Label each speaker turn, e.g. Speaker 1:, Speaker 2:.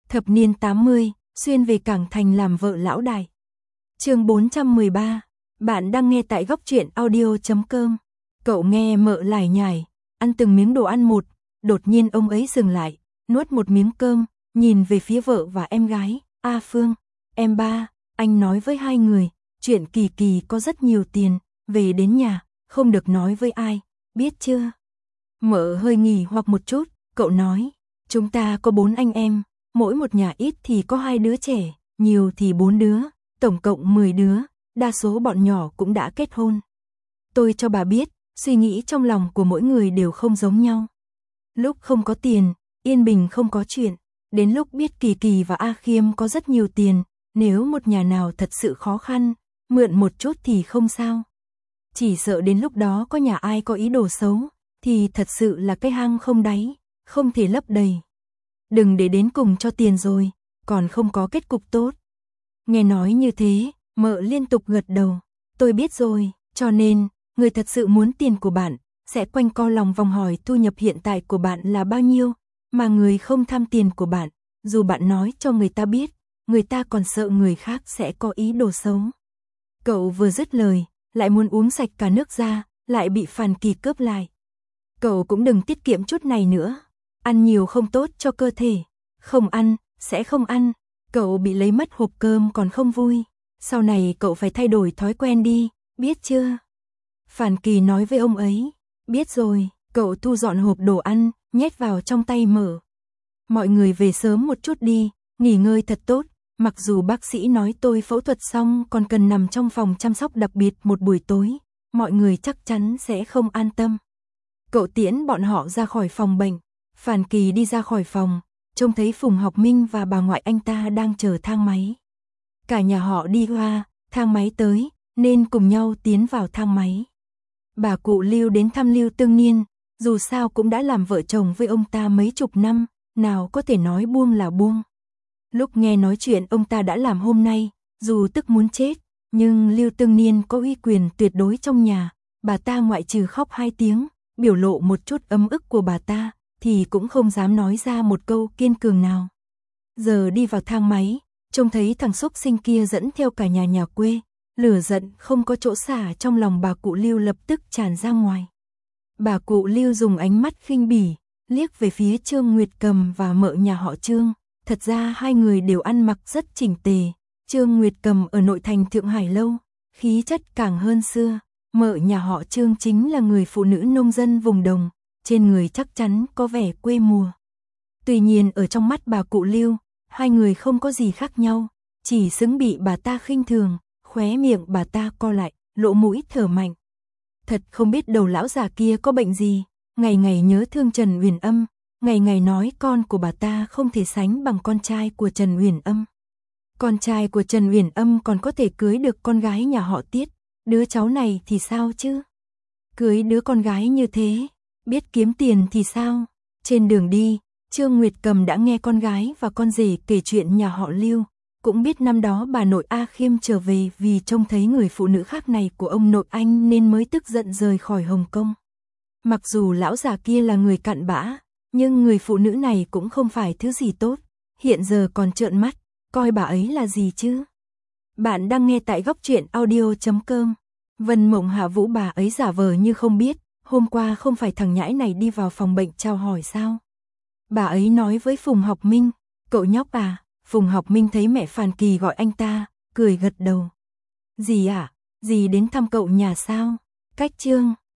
Speaker 1: Thập niên 80, xuyên về Cảng Thành làm vợ lão đại. Chương 413. Bạn đang nghe tại góc truyện audio.com. Cậu nghe mợ lải nhải, ăn từng miếng đồ ăn một, đột nhiên ông ấy dừng lại, nuốt một miếng cơm, nhìn về phía vợ và em gái. A Phương, em ba, anh nói với hai người, chuyện Kỳ Kỳ có rất nhiều tiền, về đến nhà, không được nói với ai, biết chưa? Mợ hơi nghỉ hoặc một chút, cậu nói, chúng ta có 4 anh em, mỗi một nhà ít thì có 2 đứa trẻ, nhiều thì 4 đứa, tổng cộng 10 đứa, đa số bọn nhỏ cũng đã kết hôn. Tôi cho bà biết, suy nghĩ trong lòng của mỗi người đều không giống nhau. Lúc không có tiền, yên bình không có chuyện, đến lúc biết Kỳ Kỳ và A Khiêm có rất nhiều tiền, nếu một nhà nào thật sự khó khăn, mượn một chút thì không sao. Chỉ sợ đến lúc đó có nhà ai có ý đồ xấu, thì thật sự là cái hang không đáy, không thể lấp đầy. Đừng để đến cùng cho tiền rồi, còn không có kết cục tốt. Nghe nói như thế, mợ liên tục gật đầu. Tôi biết rồi, cho nên, người thật sự muốn tiền của bạn, sẽ quanh co lòng vòng hỏi thu nhập hiện tại của bạn là bao nhiêu, mà người không tham tiền của bạn, dù bạn nói cho người ta biết, người ta còn sợ người khác sẽ có ý đồ xấu. Cậu vừa dứt lời, lại muốn uống sạch cả nước ra, lại bị Phàn Kỳ cướp lại. Cậu cũng đừng tiết kiệm chút này nữa, ăn nhiều không tốt cho cơ thể, không ăn, sẽ không ăn, cậu bị lấy mất hộp cơm còn không vui, sau này cậu phải thay đổi thói quen đi, biết chưa? Phàn Kỳ nói với ông ấy, biết rồi, cậu thu dọn hộp đồ ăn, nhét vào trong tay Mợ. Mọi người về sớm một chút đi, nghỉ ngơi thật tốt, mặc dù bác sĩ nói tôi phẫu thuật xong còn cần nằm trong phòng chăm sóc đặc biệt một buổi tối, mọi người chắc chắn sẽ không an tâm. Cậu tiễn bọn họ ra khỏi phòng bệnh, Phàn Kỳ đi ra khỏi phòng, trông thấy Phùng Học Minh và bà ngoại anh ta đang chờ thang máy. Cả nhà họ đi qua, thang máy tới, nên cùng nhau tiến vào thang máy. Bà cụ Lưu đến thăm Lưu Tương Niên, dù sao cũng đã làm vợ chồng với ông ta mấy chục năm, nào có thể nói buông là buông. Lúc nghe nói chuyện ông ta đã làm hôm nay, dù tức muốn chết, nhưng Lưu Tương Niên có uy quyền tuyệt đối trong nhà, bà ta ngoại trừ khóc 2 tiếng, biểu lộ một chút ấm ức của bà ta, thì cũng không dám nói ra một câu kiên cường nào. Giờ đi vào thang máy, trông thấy thằng xúc sinh kia dẫn theo cả nhà quê, lửa giận không có chỗ xả trong lòng bà cụ Lưu lập tức tràn ra ngoài. Bà cụ Lưu dùng ánh mắt khinh bỉ, liếc về phía Trương Nguyệt Cầm và Mợ nhà họ Trương, thật ra hai người đều ăn mặc rất chỉnh tề, Trương Nguyệt Cầm ở nội thành Thượng Hải lâu, khí chất càng hơn xưa, Mợ nhà họ Trương chính là người phụ nữ nông dân vùng đồng, trên người chắc chắn có vẻ quê mùa. Tuy nhiên ở trong mắt bà cụ Lưu, hai người không có gì khác nhau, chỉ xứng bị bà ta khinh thường, khóe miệng bà ta co lại, lỗ mũi thở mạnh. Thật không biết đầu lão già kia có bệnh gì, ngày ngày nhớ thương Trần Uyển Âm, ngày ngày nói con của bà ta không thể sánh bằng con trai của Trần Uyển Âm. Con trai của Trần Uyển Âm còn có thể cưới được con gái nhà họ Tiết, đứa cháu này thì sao chứ? Cưới đứa con gái như thế, biết kiếm tiền thì sao? Trên đường đi, Trương Nguyệt Cầm đã nghe con gái và con rể kể chuyện nhà họ Lưu, cũng biết năm đó bà nội A Khiêm trở về vì trông thấy người phụ nữ khác này của ông nội anh nên mới tức giận rời khỏi Hồng Kông. Mặc dù lão già kia là người cặn bã, nhưng người phụ nữ này cũng không phải thứ gì tốt, hiện giờ còn trợn mắt, coi bà ấy là gì chứ? Bạn đang nghe tại góc truyện audio.com. Vân Mộng Hạ Vũ bà ấy giả vờ như không biết, hôm qua không phải thằng nhãi này đi vào phòng bệnh chào hỏi sao? Bà ấy nói với Phùng Học Minh, cậu nhóc à? Phùng Học Minh thấy mẹ Phàn Kỳ gọi anh ta, cười gật đầu. Dì à? Dì đến thăm cậu nhà sao? Cách Trương,